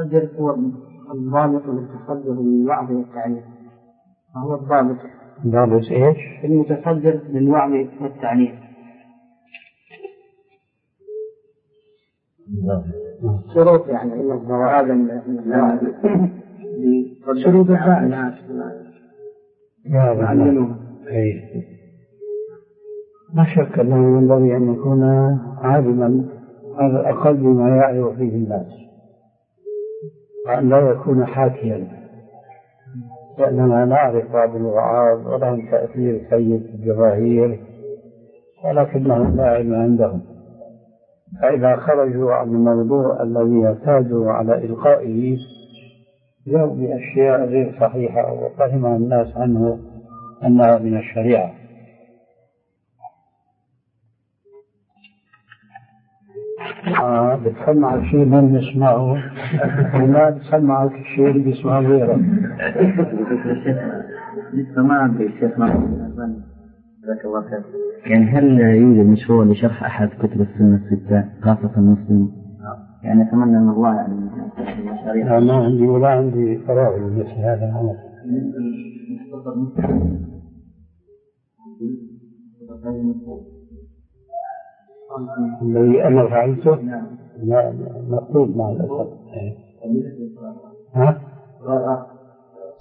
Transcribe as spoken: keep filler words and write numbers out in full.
المتصدر هو الضابط المتصدر للوعظ والتعليم. ما هو الضابط؟ ضابط إيش؟ المتصدر للوعظ والتعليم. شروط يعني إلا الضوابط شروط الناس يعلمون. ما شك أنه ينبغي أن يكون عالما على الأقل بما يعرف فيه الناس، وأن لا يكون حاكيا، لأننا نعرف بعض الوعاظ ولهم تأثير سيء في الجماهير ولكنهم لا علم عندهم، فإذا خرجوا عن الموضوع الذي اعتادوا على إلقائه جاءوا بأشياء غير صحيحة وفهم الناس عنه أنها من الشريعة. آه بتسمعك شيء من يسمعه ولا بتسمعك شيء اللي بيسمعه غيره. لسه ما عندي الشيخ محمد جزاك الله خير. يعني هل يوجد مشروع لشرح أحد كتب السنة الستة خاصة المسلمين؟ يعني أتمنى من الله يعني لا ما عندي ولا عندي فراغ مثل هذا الأمر. الذي أنا فعلته لا مكتوب مع الأسف. ها؟